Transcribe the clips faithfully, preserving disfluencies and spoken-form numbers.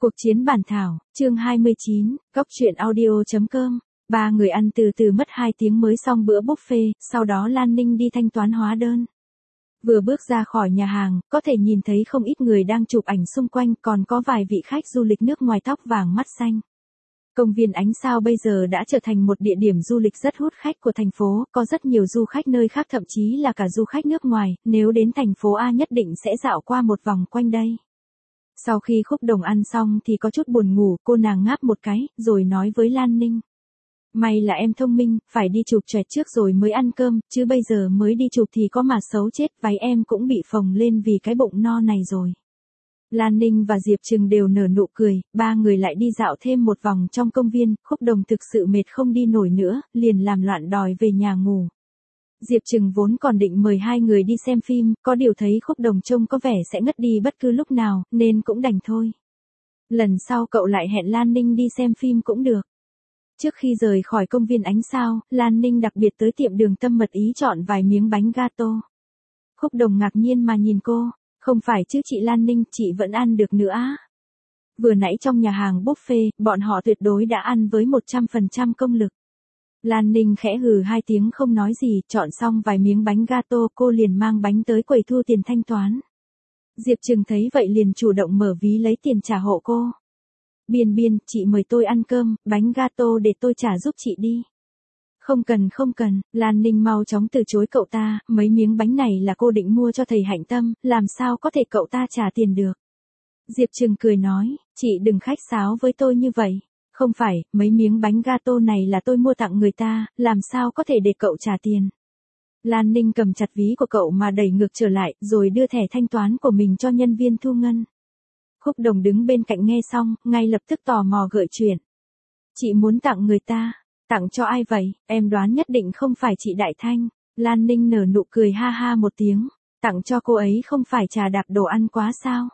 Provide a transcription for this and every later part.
Cuộc chiến bản thảo, chương hai mươi chín, góc truyện audio chấm com. Ba người ăn từ từ mất hai tiếng mới xong bữa buffet, sau đó Lan Ninh đi thanh toán hóa đơn. Vừa bước ra khỏi nhà hàng, có thể nhìn thấy không ít người đang chụp ảnh xung quanh, còn có vài vị khách du lịch nước ngoài tóc vàng mắt xanh. Công viên Ánh Sao bây giờ đã trở thành một địa điểm du lịch rất hút khách của thành phố, có rất nhiều du khách nơi khác, thậm chí là cả du khách nước ngoài, nếu đến thành phố A nhất định sẽ dạo qua một vòng quanh đây. Sau khi Khúc Đồng ăn xong thì có chút buồn ngủ, cô nàng ngáp một cái, rồi nói với Lan Ninh. May là em thông minh, phải đi chụp choẹt trước rồi mới ăn cơm, chứ bây giờ mới đi chụp thì có mà xấu chết, váy em cũng bị phồng lên vì cái bụng no này rồi. Lan Ninh và Diệp Trừng đều nở nụ cười, ba người lại đi dạo thêm một vòng trong công viên, Khúc Đồng thực sự mệt không đi nổi nữa, liền làm loạn đòi về nhà ngủ. Diệp Trừng vốn còn định mời hai người đi xem phim, có điều thấy Khúc Đồng trông có vẻ sẽ ngất đi bất cứ lúc nào, nên cũng đành thôi. Lần sau cậu lại hẹn Lan Ninh đi xem phim cũng được. Trước khi rời khỏi công viên Ánh Sao, Lan Ninh đặc biệt tới tiệm Đường Tâm mật ý chọn vài miếng bánh gato. Khúc Đồng ngạc nhiên mà nhìn cô, không phải chứ chị Lan Ninh, chị vẫn ăn được nữa á. Vừa nãy trong nhà hàng buffet, bọn họ tuyệt đối đã ăn với một trăm phần trăm công lực. Lan Ninh khẽ hừ hai tiếng không nói gì, chọn xong vài miếng bánh gato, cô liền mang bánh tới quầy thu tiền thanh toán. Diệp Trừng thấy vậy liền chủ động mở ví lấy tiền trả hộ cô. Biên biên, chị mời tôi ăn cơm, bánh gato để tôi trả giúp chị đi. Không cần không cần, Lan Ninh mau chóng từ chối cậu ta, mấy miếng bánh này là cô định mua cho thầy Hạnh Tâm, làm sao có thể cậu ta trả tiền được. Diệp Trừng cười nói, chị đừng khách sáo với tôi như vậy. Không phải, mấy miếng bánh gato này là tôi mua tặng người ta, làm sao có thể để cậu trả tiền. Lan Ninh cầm chặt ví của cậu mà đẩy ngược trở lại, rồi đưa thẻ thanh toán của mình cho nhân viên thu ngân. Khúc Đồng đứng bên cạnh nghe xong, ngay lập tức tò mò gợi chuyện. Chị muốn tặng người ta, tặng cho ai vậy, em đoán nhất định không phải chị Đại Thanh. Lan Ninh nở nụ cười ha ha một tiếng, tặng cho cô ấy không phải trà đạp đồ ăn quá sao.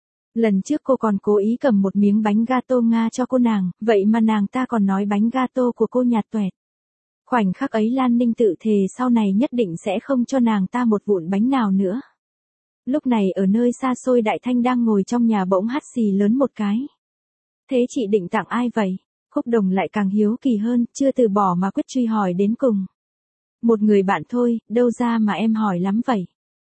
Lần trước cô còn cố ý cầm một miếng bánh gato Nga cho cô nàng, vậy mà nàng ta còn nói bánh gato của cô nhạt toẹt. Khoảnh khắc ấy Lan Ninh tự thề sau này nhất định sẽ không cho nàng ta một vụn bánh nào nữa. Lúc này ở nơi xa xôi Đại Thanh đang ngồi trong nhà bỗng hắt xì lớn một cái. Thế chị định tặng ai vậy? Khúc Đồng lại càng hiếu kỳ hơn, chưa từ bỏ mà quyết truy hỏi đến cùng. Một người bạn thôi, đâu ra mà em hỏi lắm vậy?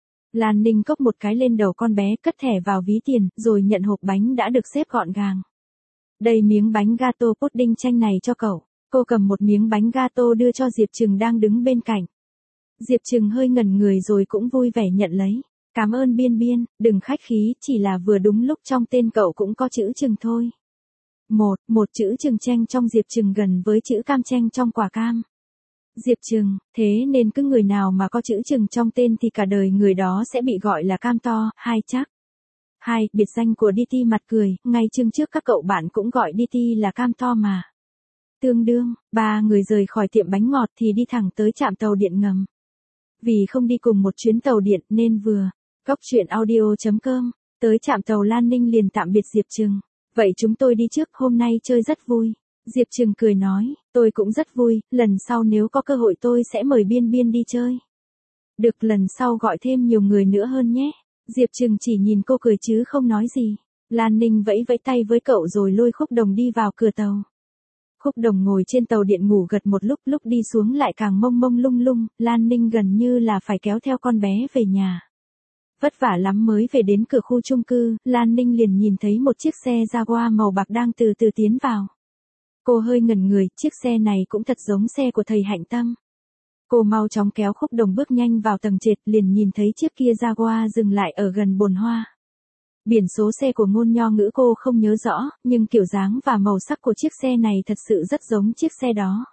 Lan Ninh cốc một cái lên đầu con bé, cất thẻ vào ví tiền, rồi nhận hộp bánh đã được xếp gọn gàng. Đây miếng bánh gato pudding chanh này cho cậu. Cô cầm một miếng bánh gato đưa cho Diệp Trừng đang đứng bên cạnh. Diệp Trừng hơi ngẩn người rồi cũng vui vẻ nhận lấy. Cảm ơn Biên Biên, đừng khách khí, chỉ là vừa đúng lúc trong tên cậu cũng có chữ Trừng thôi. Một, một chữ Trừng chanh trong Diệp Trừng gần với chữ cam chanh trong quả cam. Diệp Trừng, thế nên cứ người nào mà có chữ Trừng trong tên thì cả đời người đó sẽ bị gọi là cam to. Hai chắc. Hai, biệt danh của đê tê mặt cười, ngay chương trước các cậu bạn cũng gọi đê tê là cam to mà. Tương đương, ba người rời khỏi tiệm bánh ngọt thì đi thẳng tới trạm tàu điện ngầm. Vì không đi cùng một chuyến tàu điện nên vừa, góc truyện audio chấm com, tới trạm tàu Lan Ninh liền tạm biệt Diệp Trừng. Vậy chúng tôi đi trước, hôm nay chơi rất vui. Diệp Trừng cười nói, tôi cũng rất vui, lần sau nếu có cơ hội tôi sẽ mời Biên Biên đi chơi. Được, lần sau gọi thêm nhiều người nữa hơn nhé. Diệp Trừng chỉ nhìn cô cười chứ không nói gì. Lan Ninh vẫy vẫy tay với cậu rồi lôi Khúc Đồng đi vào cửa tàu. Khúc Đồng ngồi trên tàu điện ngủ gật một lúc, lúc đi xuống lại càng mông mông lung lung, Lan Ninh gần như là phải kéo theo con bé về nhà. Vất vả lắm mới về đến cửa khu chung cư, Lan Ninh liền nhìn thấy một chiếc xe Jaguar màu bạc đang từ từ tiến vào. Cô hơi ngẩn người, chiếc xe này cũng thật giống xe của thầy Hạnh Tâm. Cô mau chóng kéo Khúc Đồng bước nhanh vào tầng trệt, liền nhìn thấy chiếc kia Jaguar dừng lại ở gần bồn hoa. Biển số xe của Ngôn Nho Ngữ cô không nhớ rõ, nhưng kiểu dáng và màu sắc của chiếc xe này thật sự rất giống chiếc xe đó.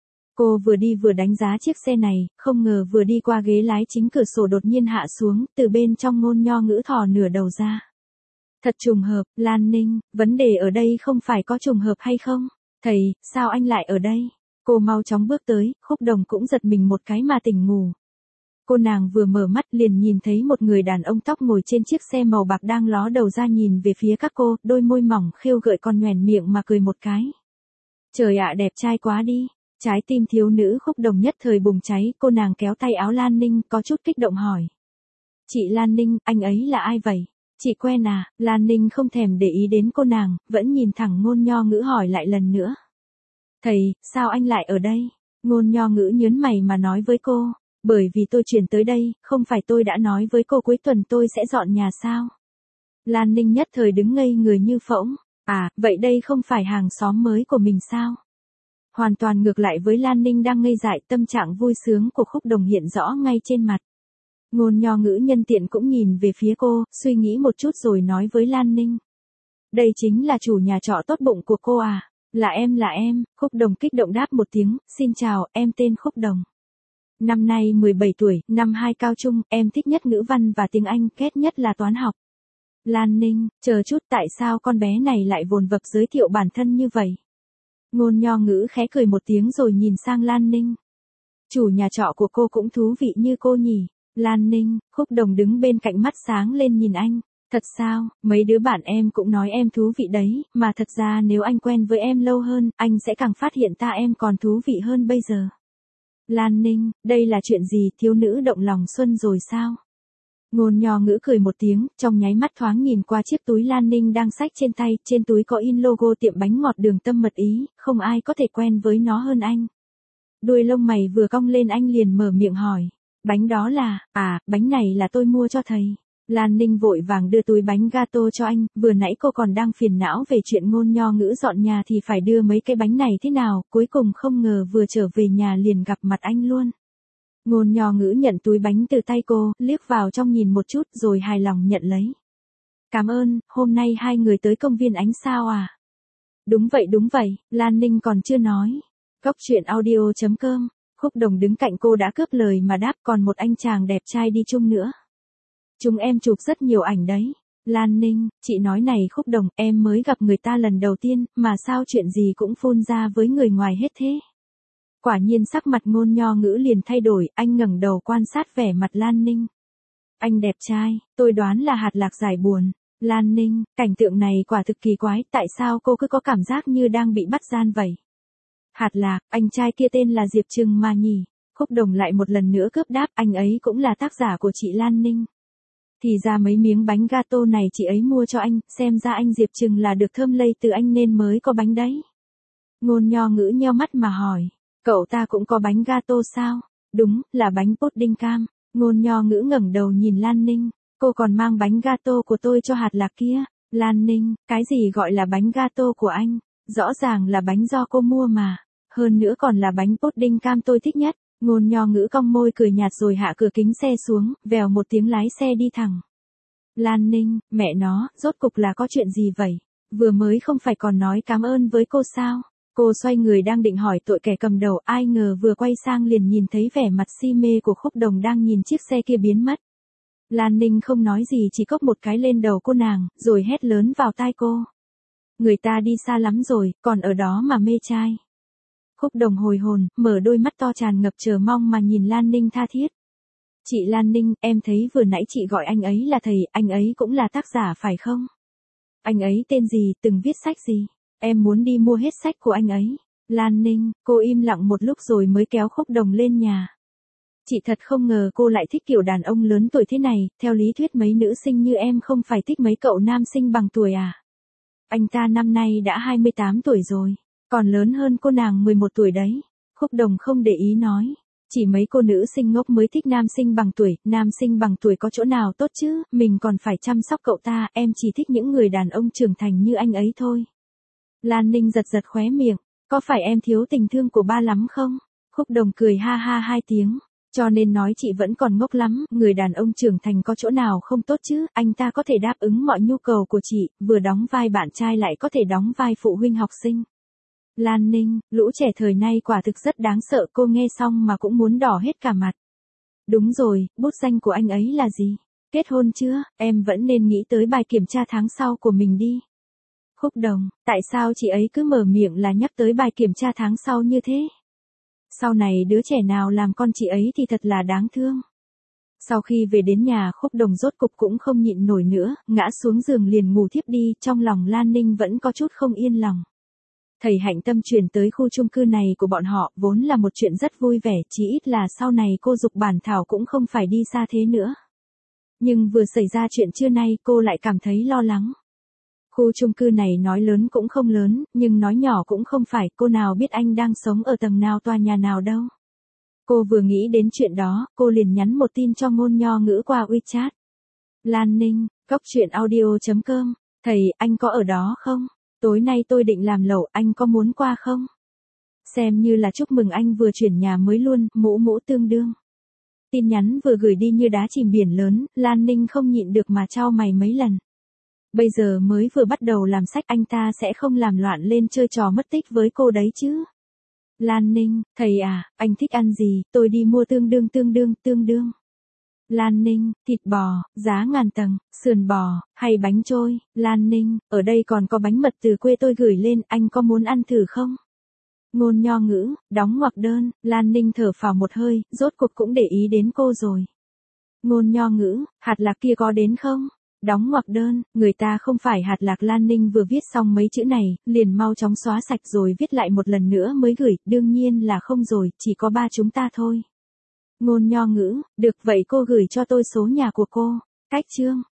Cô vừa đi vừa đánh giá chiếc xe này, không ngờ vừa đi qua ghế lái chính cửa sổ đột nhiên hạ xuống, từ bên trong Ngôn Nho Ngữ thò nửa đầu ra. Thật trùng hợp, Lan Ninh, vấn đề ở đây không phải có trùng hợp hay không? Thầy, sao anh lại ở đây? Cô mau chóng bước tới, Khúc Đồng cũng giật mình một cái mà tỉnh ngủ. Cô nàng vừa mở mắt liền nhìn thấy một người đàn ông tóc ngồi trên chiếc xe màu bạc đang ló đầu ra nhìn về phía các cô, đôi môi mỏng khêu gợi còn nhoẻn miệng mà cười một cái. Trời ạ, đẹp trai quá đi. Trái tim thiếu nữ Khúc Đồng nhất thời bùng cháy, cô nàng kéo tay áo Lan Ninh có chút kích động hỏi. Chị Lan Ninh, anh ấy là ai vậy? Chị quen à? Lan Ninh không thèm để ý đến cô nàng, vẫn nhìn thẳng Ngôn Nho Ngữ hỏi lại lần nữa. Thầy, sao anh lại ở đây? Ngôn Nho Ngữ nhớn mày mà nói với cô, bởi vì tôi chuyển tới đây, không phải tôi đã nói với cô cuối tuần tôi sẽ dọn nhà sao? Lan Ninh nhất thời đứng ngây người như phỗng, à, vậy đây không phải hàng xóm mới của mình sao? Hoàn toàn ngược lại với Lan Ninh đang ngây dại, tâm trạng vui sướng của Khúc Đồng hiện rõ ngay trên mặt. Ngôn Nho Ngữ nhân tiện cũng nhìn về phía cô, suy nghĩ một chút rồi nói với Lan Ninh. Đây chính là chủ nhà trọ tốt bụng của cô à? Là em là em, Khúc Đồng kích động đáp một tiếng, xin chào, em tên Khúc Đồng. Năm nay mười bảy tuổi, năm hai cao trung, em thích nhất ngữ văn và tiếng Anh, ghét nhất là toán học. Lan Ninh, chờ chút, tại sao con bé này lại vồn vập giới thiệu bản thân như vậy? Ngôn Nho Ngữ khẽ cười một tiếng rồi nhìn sang Lan Ninh. Chủ nhà trọ của cô cũng thú vị như cô nhỉ? Lan Ninh, Khúc Đồng đứng bên cạnh mắt sáng lên nhìn anh. Thật sao, mấy đứa bạn em cũng nói em thú vị đấy, mà thật ra nếu anh quen với em lâu hơn, anh sẽ càng phát hiện ta em còn thú vị hơn bây giờ. Lan Ninh, đây là chuyện gì, thiếu nữ động lòng xuân rồi sao? Ngôn Nho Ngữ cười một tiếng, trong nháy mắt thoáng nhìn qua chiếc túi Lan Ninh đang xách trên tay, trên túi có in logo tiệm bánh ngọt Đường Tâm Mật Ý, không ai có thể quen với nó hơn anh. Đuôi lông mày vừa cong lên anh liền mở miệng hỏi, bánh đó là, à, bánh này là tôi mua cho thầy. Lan Ninh vội vàng đưa túi bánh gato cho anh, vừa nãy cô còn đang phiền não về chuyện Ngôn Nho Ngữ dọn nhà thì phải đưa mấy cái bánh này thế nào, cuối cùng không ngờ vừa trở về nhà liền gặp mặt anh luôn. Ngôn Nho Ngữ nhận túi bánh từ tay cô, liếc vào trong nhìn một chút rồi hài lòng nhận lấy. Cảm ơn, hôm nay hai người tới công viên ánh sao à? Đúng vậy đúng vậy, Lan Ninh còn chưa nói. Góc truyện audio chấm com, Khúc Đồng đứng cạnh cô đã cướp lời mà đáp, còn một anh chàng đẹp trai đi chung nữa. Chúng em chụp rất nhiều ảnh đấy. Lan Ninh, chị nói này Khúc Đồng, em mới gặp người ta lần đầu tiên, mà sao chuyện gì cũng phun ra với người ngoài hết thế? Quả nhiên sắc mặt Ngôn Nho Ngữ liền thay đổi, anh ngẩng đầu quan sát vẻ mặt Lan Ninh. Anh đẹp trai, tôi đoán là hạt lạc giải buồn. Lan Ninh, cảnh tượng này quả thực kỳ quái, tại sao cô cứ có cảm giác như đang bị bắt gian vậy? Hạt lạc, anh trai kia tên là Diệp Trừng mà nhỉ? Khúc Đồng lại một lần nữa cướp đáp, anh ấy cũng là tác giả của chị Lan Ninh. Thì ra mấy miếng bánh gato này chị ấy mua cho anh, xem ra anh Diệp Trừng là được thơm lây từ anh nên mới có bánh đấy. Ngôn Nho Ngữ nheo mắt mà hỏi, cậu ta cũng có bánh gato sao? Đúng, là bánh pudding cam. Ngôn Nho Ngữ ngẩng đầu nhìn Lan Ninh, cô còn mang bánh gato của tôi cho hạt lạc kia. Lan Ninh, cái gì gọi là bánh gato của anh? Rõ ràng là bánh do cô mua mà. Hơn nữa còn là bánh pudding cam tôi thích nhất. Ngôn Nho Ngữ cong môi cười nhạt rồi hạ cửa kính xe xuống, vèo một tiếng lái xe đi thẳng. Lan Ninh, mẹ nó, rốt cục là có chuyện gì vậy? Vừa mới không phải còn nói cảm ơn với cô sao? Cô xoay người đang định hỏi tội kẻ cầm đầu, ai ngờ vừa quay sang liền nhìn thấy vẻ mặt si mê của Khúc Đồng đang nhìn chiếc xe kia biến mất. Lan Ninh không nói gì, chỉ cốc một cái lên đầu cô nàng, rồi hét lớn vào tai cô. Người ta đi xa lắm rồi, còn ở đó mà mê trai. Khúc Đồng hồi hồn, mở đôi mắt to tràn ngập chờ mong mà nhìn Lan Ninh tha thiết. Chị Lan Ninh, em thấy vừa nãy chị gọi anh ấy là thầy, anh ấy cũng là tác giả phải không? Anh ấy tên gì, từng viết sách gì? Em muốn đi mua hết sách của anh ấy. Lan Ninh, cô im lặng một lúc rồi mới kéo Khúc Đồng lên nhà. Chị thật không ngờ cô lại thích kiểu đàn ông lớn tuổi thế này, theo lý thuyết mấy nữ sinh như em không phải thích mấy cậu nam sinh bằng tuổi à? Anh ta năm nay đã hai mươi tám tuổi rồi, còn lớn hơn cô nàng mười một tuổi đấy. Khúc Đồng không để ý nói, chỉ mấy cô nữ sinh ngốc mới thích nam sinh bằng tuổi, nam sinh bằng tuổi có chỗ nào tốt chứ, mình còn phải chăm sóc cậu ta, em chỉ thích những người đàn ông trưởng thành như anh ấy thôi. Lan Ninh giật giật khóe miệng, có phải em thiếu tình thương của ba lắm không? Khúc Đồng cười ha ha hai tiếng, cho nên nói chị vẫn còn ngốc lắm, người đàn ông trưởng thành có chỗ nào không tốt chứ, anh ta có thể đáp ứng mọi nhu cầu của chị, vừa đóng vai bạn trai lại có thể đóng vai phụ huynh học sinh. Lan Ninh, lũ trẻ thời nay quả thực rất đáng sợ, cô nghe xong mà cũng muốn đỏ hết cả mặt. Đúng rồi, bút danh của anh ấy là gì? Kết hôn chưa? Em vẫn nên nghĩ tới bài kiểm tra tháng sau của mình đi. Khúc Đồng, tại sao chị ấy cứ mở miệng là nhắc tới bài kiểm tra tháng sau như thế? Sau này đứa trẻ nào làm con chị ấy thì thật là đáng thương. Sau khi về đến nhà, Khúc Đồng rốt cục cũng không nhịn nổi nữa, ngã xuống giường liền ngủ thiếp đi, trong lòng Lan Ninh vẫn có chút không yên lòng. Thầy Hạnh Tâm chuyển tới khu chung cư này của bọn họ, vốn là một chuyện rất vui vẻ, chỉ ít là sau này cô Dục Bản Thảo cũng không phải đi xa thế nữa. Nhưng vừa xảy ra chuyện trưa nay cô lại cảm thấy lo lắng. Khu chung cư này nói lớn cũng không lớn, nhưng nói nhỏ cũng không phải, cô nào biết anh đang sống ở tầng nào tòa nhà nào đâu. Cô vừa nghĩ đến chuyện đó, cô liền nhắn một tin cho Ngôn Nho Ngữ qua WeChat. Lan Ninh, Cóc Truyện Audio chấm com, thầy, anh có ở đó không? Tối nay tôi định làm lẩu, anh có muốn qua không? Xem như là chúc mừng anh vừa chuyển nhà mới luôn, mũ mũ tương đương. Tin nhắn vừa gửi đi như đá chìm biển lớn, Lan Ninh không nhịn được mà chau mày mấy lần. Bây giờ mới vừa bắt đầu làm sách, anh ta sẽ không làm loạn lên chơi trò mất tích với cô đấy chứ. Lan Ninh, thầy à, anh thích ăn gì, tôi đi mua tương đương tương đương tương đương. Lan Ninh, thịt bò, giá ngàn tầng, sườn bò, hay bánh trôi. Lan Ninh, ở đây còn có bánh mật từ quê tôi gửi lên, anh có muốn ăn thử không? Ngôn Nho Ngữ, đóng ngoặc đơn. Lan Ninh thở phào một hơi, rốt cuộc cũng để ý đến cô rồi. Ngôn Nho Ngữ, hạt lạc kia có đến không? Đóng ngoặc đơn, người ta không phải hạt lạc. Lan Ninh vừa viết xong mấy chữ này, liền mau chóng xóa sạch rồi viết lại một lần nữa mới gửi, đương nhiên là không rồi, chỉ có ba chúng ta thôi. Ngôn Nho Ngữ, được vậy cô gửi cho tôi số nhà của cô. Cách chương.